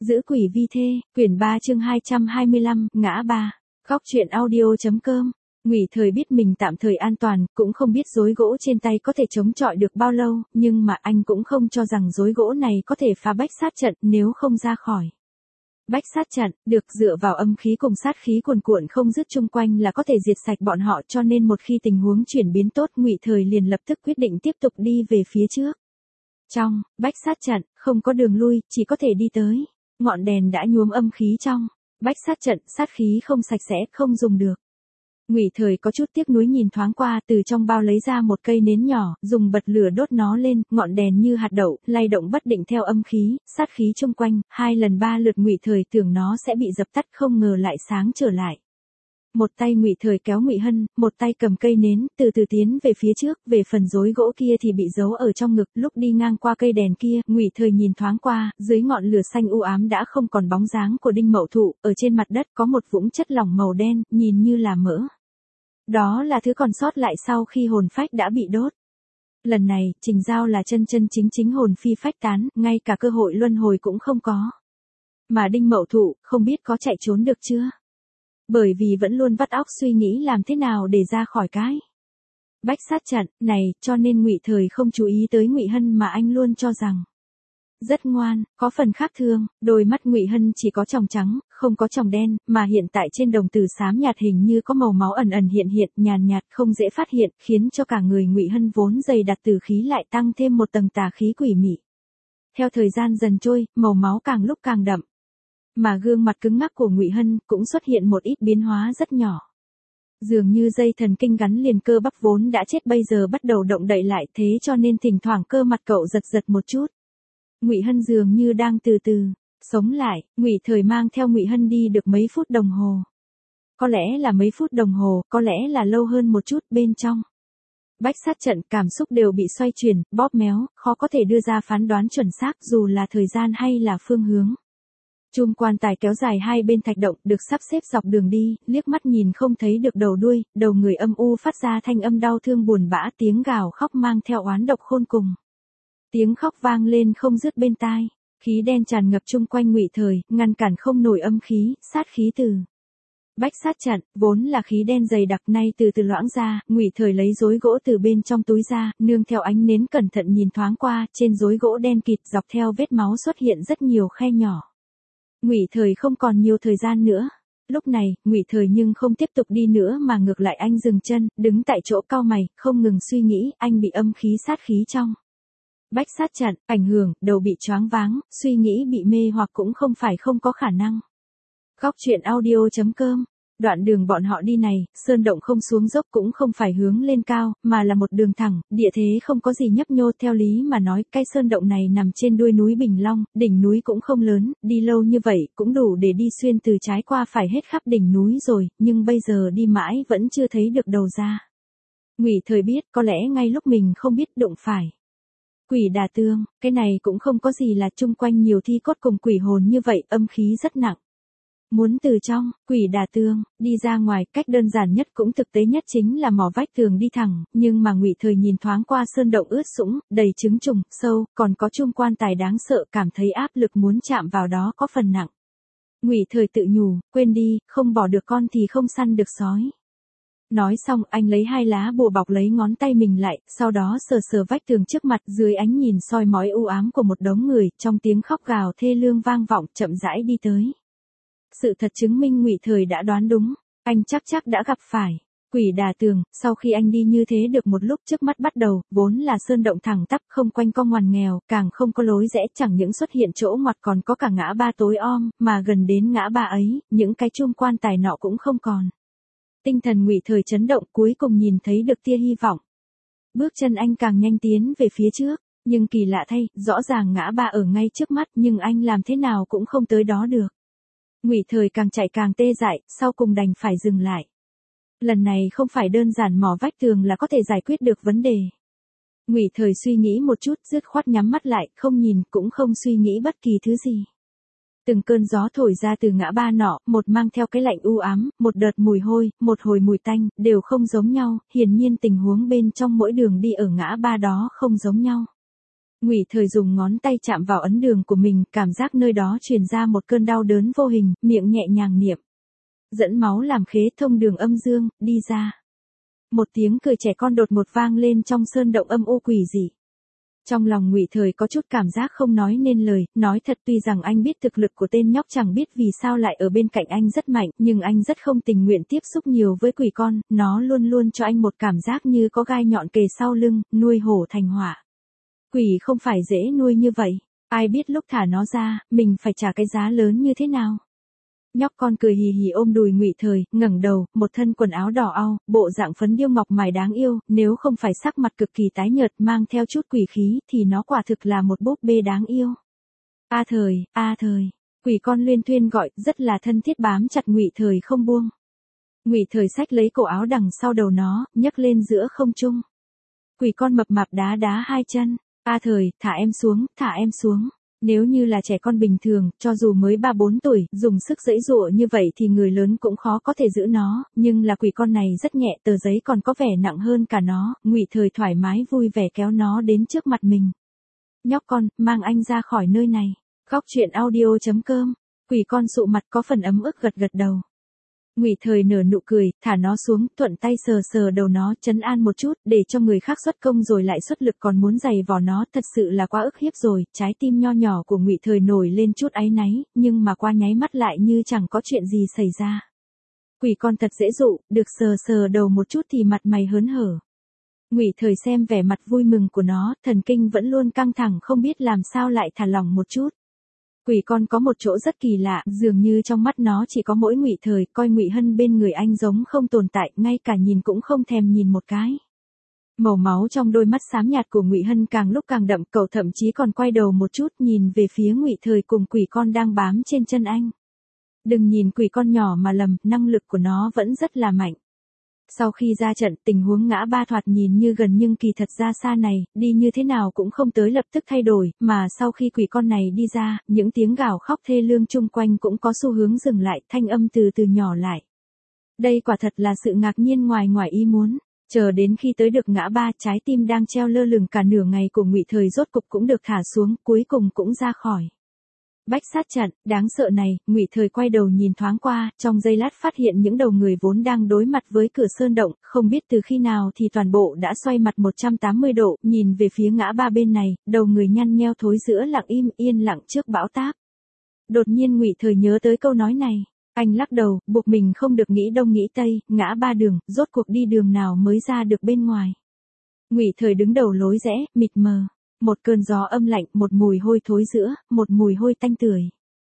Giữ quỷ vi thê, quyển 3 chương 225, ngã ba. Góc truyện audio.com. Ngụy Thời biết mình tạm thời an toàn, cũng không biết rối gỗ trên tay có thể chống chọi được bao lâu, nhưng mà anh cũng không cho rằng rối gỗ này có thể phá bách sát trận nếu không ra khỏi. Bách sát trận, được dựa vào âm khí cùng sát khí cuồn cuộn không dứt chung quanh là có thể diệt sạch bọn họ, cho nên một khi tình huống chuyển biến tốt, Ngụy Thời liền lập tức quyết định tiếp tục đi về phía trước. Trong bách sát trận, không có đường lui, chỉ có thể đi tới. Ngọn đèn đã nhuốm âm khí trong bách sát trận, sát khí không sạch sẽ, không dùng được. Ngụy Thời có chút tiếc nuối nhìn thoáng qua, từ trong bao lấy ra một cây nến nhỏ, dùng bật lửa đốt nó lên, ngọn đèn như hạt đậu, lay động bất định theo âm khí, sát khí chung quanh, 2 lần 3 lượt Ngụy Thời tưởng nó sẽ bị dập tắt, không ngờ lại sáng trở lại. Một tay Ngụy Thời kéo Ngụy Hân, một tay cầm cây nến, từ từ tiến về phía trước, về phần rối gỗ kia thì bị giấu ở trong ngực, lúc đi ngang qua cây đèn kia, Ngụy Thời nhìn thoáng qua, dưới ngọn lửa xanh u ám đã không còn bóng dáng của Đinh Mậu Thụ, ở trên mặt đất có một vũng chất lỏng màu đen, nhìn như là mỡ. Đó là thứ còn sót lại sau khi hồn phách đã bị đốt. Lần này, Trình Giao là chân chân chính chính hồn phi phách tán, ngay cả cơ hội luân hồi cũng không có. Mà Đinh Mậu Thụ, không biết có chạy trốn được chưa? Bởi vì vẫn luôn vắt óc suy nghĩ làm thế nào để ra khỏi cái bách sát trận này, cho nên Ngụy Thời không chú ý tới Ngụy Hân mà anh luôn cho rằng rất ngoan, có phần khác thường. Đôi mắt Ngụy Hân chỉ có tròng trắng, không có tròng đen, mà hiện tại trên đồng tử xám nhạt hình như có màu máu ẩn ẩn hiện hiện, nhàn nhạt không dễ phát hiện, khiến cho cả người Ngụy Hân vốn dày đặc tử khí lại tăng thêm một tầng tà khí quỷ mị. Theo thời gian dần trôi, màu máu càng lúc càng đậm. Mà gương mặt cứng ngắc của Ngụy Hân cũng xuất hiện một ít biến hóa rất nhỏ. Dường như dây thần kinh gắn liền cơ bắp vốn đã chết bây giờ bắt đầu động đậy lại, thế cho nên thỉnh thoảng cơ mặt cậu giật giật một chút. Ngụy Hân dường như đang từ từ sống lại. Ngụy Thời mang theo Ngụy Hân đi được mấy phút đồng hồ. Có lẽ là mấy phút đồng hồ, có lẽ là lâu hơn một chút. Bên trong bách sát trận, cảm xúc đều bị xoay chuyển, bóp méo, khó có thể đưa ra phán đoán chuẩn xác dù là thời gian hay là phương hướng. Chum quan tài kéo dài hai bên thạch động, được sắp xếp dọc đường đi, liếc mắt nhìn không thấy được đầu đuôi, đầu người âm u phát ra thanh âm đau thương buồn bã, tiếng gào khóc mang theo oán độc khôn cùng. Tiếng khóc vang lên không dứt bên tai, khí đen tràn ngập chung quanh Ngụy Thời, ngăn cản không nổi âm khí, sát khí từ bách sát trận, vốn là khí đen dày đặc nay từ từ loãng ra. Ngụy Thời lấy rối gỗ từ bên trong túi ra, nương theo ánh nến cẩn thận nhìn thoáng qua, trên rối gỗ đen kịt dọc theo vết máu xuất hiện rất nhiều khe nhỏ. Ngụy Thời không còn nhiều thời gian nữa. Lúc này, Ngụy Thời nhưng không tiếp tục đi nữa mà ngược lại anh dừng chân, đứng tại chỗ cau mày, không ngừng suy nghĩ, anh bị âm khí sát khí trong bách sát trận ảnh hưởng, đầu bị choáng váng, suy nghĩ bị mê hoặc cũng không phải không có khả năng. Góc truyện audio.com. Đoạn đường bọn họ đi này, sơn động không xuống dốc cũng không phải hướng lên cao, mà là một đường thẳng, địa thế không có gì nhấp nhô. Theo lý mà nói, cái sơn động này nằm trên đuôi núi Bình Long, đỉnh núi cũng không lớn, đi lâu như vậy cũng đủ để đi xuyên từ trái qua phải hết khắp đỉnh núi rồi, nhưng bây giờ đi mãi vẫn chưa thấy được đầu ra. Ngụy Thời biết, có lẽ ngay lúc mình không biết đụng phải quỷ đà tương, cái này cũng không có gì là chung quanh nhiều thi cốt cùng quỷ hồn như vậy, âm khí rất nặng. Muốn từ trong quỷ đà tương đi ra ngoài, cách đơn giản nhất cũng thực tế nhất chính là mò vách tường đi thẳng, nhưng mà Ngụy Thời nhìn thoáng qua sơn động ướt sũng, đầy trứng trùng, sâu, còn có chum quan tài đáng sợ, cảm thấy áp lực muốn chạm vào đó có phần nặng. Ngụy Thời tự nhủ, quên đi, không bỏ được con thì không săn được sói. Nói xong, anh lấy 2 lá bùa bọc lấy ngón tay mình lại, sau đó sờ sờ vách tường trước mặt, dưới ánh nhìn soi mói u ám của một đống người, trong tiếng khóc gào thê lương vang vọng, chậm rãi đi tới. Sự thật chứng minh Ngụy Thời đã đoán đúng, anh chắc đã gặp phải quỷ đà tường. Sau khi anh đi như thế được một lúc, trước mắt bắt đầu, vốn là sơn động thẳng tắp, không quanh co ngoằn nghèo, càng không có lối rẽ, chẳng những xuất hiện chỗ ngoặt còn có cả ngã ba tối om, mà gần đến ngã ba ấy, những cái chum quan tài nọ cũng không còn. Tinh thần Ngụy Thời chấn động, cuối cùng nhìn thấy được tia hy vọng. Bước chân anh càng nhanh tiến về phía trước, nhưng kỳ lạ thay, rõ ràng ngã ba ở ngay trước mắt, nhưng anh làm thế nào cũng không tới đó được. Ngụy Thời càng chạy càng tê dại, sau cùng đành phải dừng lại. Lần này không phải đơn giản mò vách tường là có thể giải quyết được vấn đề. Ngụy Thời suy nghĩ một chút, dứt khoát nhắm mắt lại, không nhìn, cũng không suy nghĩ bất kỳ thứ gì. Từng cơn gió thổi ra từ ngã ba nọ, một mang theo cái lạnh u ám, một đợt mùi hôi, một hồi mùi tanh, đều không giống nhau, hiển nhiên tình huống bên trong mỗi đường đi ở ngã ba đó không giống nhau. Ngụy Thời dùng ngón tay chạm vào ấn đường của mình, cảm giác nơi đó truyền ra một cơn đau đớn vô hình, miệng nhẹ nhàng niệm. Dẫn máu làm khế thông đường âm dương, đi ra. Một tiếng cười trẻ con đột ngột vang lên trong sơn động âm u quỷ dị. Trong lòng Ngụy Thời có chút cảm giác không nói nên lời, nói thật tuy rằng anh biết thực lực của tên nhóc chẳng biết vì sao lại ở bên cạnh anh rất mạnh, nhưng anh rất không tình nguyện tiếp xúc nhiều với quỷ con, nó luôn luôn cho anh một cảm giác như có gai nhọn kề sau lưng, nuôi hổ thành họa. Quỷ không phải dễ nuôi như vậy, ai biết lúc thả nó ra, mình phải trả cái giá lớn như thế nào. Nhóc con cười hì hì ôm đùi Ngụy Thời, ngẩng đầu, một thân quần áo đỏ au, bộ dạng phấn điêu ngọc mài đáng yêu, nếu không phải sắc mặt cực kỳ tái nhợt mang theo chút quỷ khí thì nó quả thực là một búp bê đáng yêu. A Thời, quỷ con luyên thuyên gọi, rất là thân thiết bám chặt Ngụy Thời không buông. Ngụy Thời xách lấy cổ áo đằng sau đầu nó, nhấc lên giữa không trung. Quỷ con mập mạp đá đá hai chân, A Thời, thả em xuống. Nếu như là trẻ con bình thường, cho dù mới 3-4 tuổi, dùng sức giãy giụa như vậy thì người lớn cũng khó có thể giữ nó, nhưng là quỷ con này rất nhẹ, tờ giấy còn có vẻ nặng hơn cả nó, Ngụy Thời thoải mái vui vẻ kéo nó đến trước mặt mình. Nhóc con, mang anh ra khỏi nơi này. Góc truyện audio.com. Quỷ con sụ mặt có phần ấm ức gật đầu. Ngụy Thời nở nụ cười, thả nó xuống, thuận tay sờ sờ đầu nó, trấn an một chút, để cho người khác xuất công rồi lại xuất lực còn muốn giày vò nó, thật sự là quá ức hiếp rồi. Trái tim nho nhỏ của Ngụy Thời nổi lên chút áy náy, nhưng mà qua nháy mắt lại như chẳng có chuyện gì xảy ra. Quỷ con thật dễ dụ, được sờ sờ đầu một chút thì mặt mày hớn hở. Ngụy Thời xem vẻ mặt vui mừng của nó, thần kinh vẫn luôn căng thẳng không biết làm sao lại thả lỏng một chút. Quỷ con có một chỗ rất kỳ lạ, dường như trong mắt nó chỉ có mỗi Ngụy Thời, coi Ngụy Hân bên người anh giống không tồn tại, ngay cả nhìn cũng không thèm nhìn một cái. Màu máu trong đôi mắt xám nhạt của Ngụy Hân càng lúc càng đậm, cậu thậm chí còn quay đầu một chút nhìn về phía Ngụy Thời cùng quỷ con đang bám trên chân anh. Đừng nhìn quỷ con nhỏ mà lầm, năng lực của nó vẫn rất là mạnh. Sau khi ra trận, tình huống ngã ba thoạt nhìn như gần nhưng kỳ thật ra xa này, đi như thế nào cũng không tới lập tức thay đổi, mà sau khi quỷ con này đi ra, những tiếng gào khóc thê lương chung quanh cũng có xu hướng dừng lại, thanh âm từ từ nhỏ lại. Đây quả thật là sự ngạc nhiên ngoài ý muốn. Chờ đến khi tới được ngã ba, trái tim đang treo lơ lửng cả nửa ngày của Ngụy Thời rốt cục cũng được thả xuống, cuối cùng cũng ra khỏi. Bách sát trận, đáng sợ này, Ngụy Thời quay đầu nhìn thoáng qua, trong giây lát phát hiện những đầu người vốn đang đối mặt với cửa sơn động, không biết từ khi nào thì toàn bộ đã xoay mặt 180 độ, nhìn về phía ngã ba bên này, đầu người nhăn nheo thối giữa lặng im yên lặng trước bão táp. Đột nhiên Ngụy Thời nhớ tới câu nói này, anh lắc đầu, buộc mình không được nghĩ đông nghĩ tây, ngã ba đường, rốt cuộc đi đường nào mới ra được bên ngoài. Ngụy Thời đứng đầu lối rẽ, mịt mờ. Một cơn gió âm lạnh, một mùi hôi thối giữa, một mùi hôi tanh tưởi.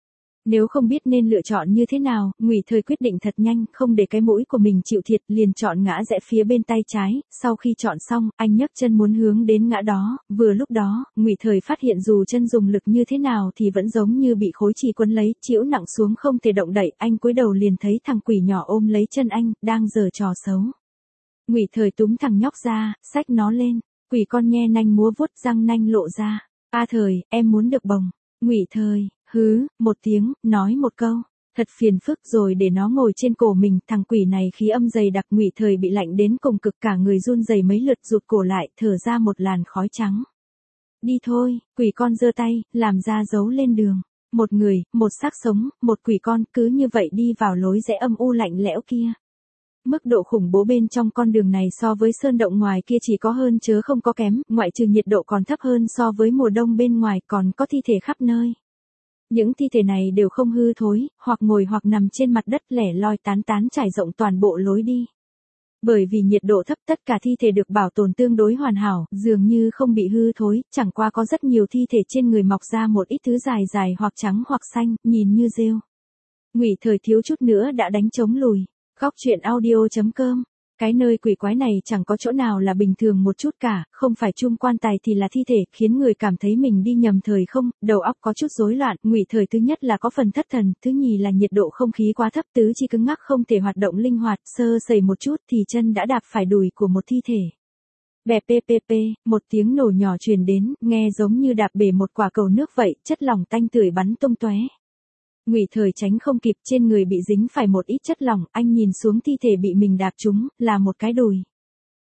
Nếu không biết nên lựa chọn như thế nào, Ngụy Thời quyết định thật nhanh, không để cái mũi của mình chịu thiệt, liền chọn ngã rẽ phía bên tay trái, sau khi chọn xong, anh nhấc chân muốn hướng đến ngã đó, vừa lúc đó, Ngụy Thời phát hiện dù chân dùng lực như thế nào thì vẫn giống như bị khối chì quấn lấy, chĩu nặng xuống không thể động đậy, anh cúi đầu liền thấy thằng quỷ nhỏ ôm lấy chân anh, đang giở trò xấu. Ngụy Thời túm thằng nhóc ra, xách nó lên. Quỷ con nhe nanh múa vuốt răng nanh lộ ra. A Thời, em muốn được bồng. Ngụy Thời, hứ, một tiếng, nói một câu. Thật phiền phức rồi để nó ngồi trên cổ mình, thằng quỷ này khí âm dày đặc. Ngụy Thời bị lạnh đến cùng cực, cả người run rẩy mấy lượt, rụt cổ lại, thở ra một làn khói trắng. Đi thôi, quỷ con giơ tay, làm ra dấu lên đường. Một người, một xác sống, một quỷ con, cứ như vậy đi vào lối rẽ âm u lạnh lẽo kia. Mức độ khủng bố bên trong con đường này so với sơn động ngoài kia chỉ có hơn chớ không có kém, ngoại trừ nhiệt độ còn thấp hơn so với mùa đông bên ngoài, còn có thi thể khắp nơi. Những thi thể này đều không hư thối, hoặc ngồi hoặc nằm trên mặt đất lẻ loi tán tán trải rộng toàn bộ lối đi. Bởi vì nhiệt độ thấp, tất cả thi thể được bảo tồn tương đối hoàn hảo, dường như không bị hư thối, chẳng qua có rất nhiều thi thể trên người mọc ra một ít thứ dài dài hoặc trắng hoặc xanh, nhìn như rêu. Ngụy Thời thiếu chút nữa đã đánh trống lùi. Góc truyện audio.com. Cái nơi quỷ quái này chẳng có chỗ nào là bình thường một chút cả, không phải chum quan tài thì là thi thể, khiến người cảm thấy mình đi nhầm thời không, đầu óc có chút rối loạn. Ngụy Thời thứ nhất là có phần thất thần, thứ nhì là nhiệt độ không khí quá thấp, tứ chi cứng ngắc không thể hoạt động linh hoạt, sơ sẩy một chút thì chân đã đạp phải đùi của một thi thể. Bẹp ppp, một tiếng nổ nhỏ truyền đến, nghe giống như đạp bể một quả cầu nước vậy, chất lỏng tanh tưởi bắn tung tóe. Ngụy Thời tránh không kịp, trên người bị dính phải một ít chất lỏng, anh nhìn xuống thi thể bị mình đạp trúng, là một cái đùi.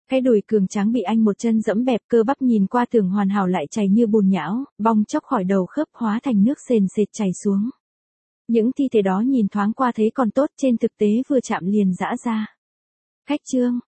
Cái đùi cường tráng bị anh một chân dẫm bẹp, cơ bắp nhìn qua tưởng hoàn hảo lại chảy như bùn nhão, bong chóc khỏi đầu khớp hóa thành nước sền sệt chảy xuống. Những thi thể đó nhìn thoáng qua thấy còn tốt, trên thực tế vừa chạm liền giã ra. Khách trương,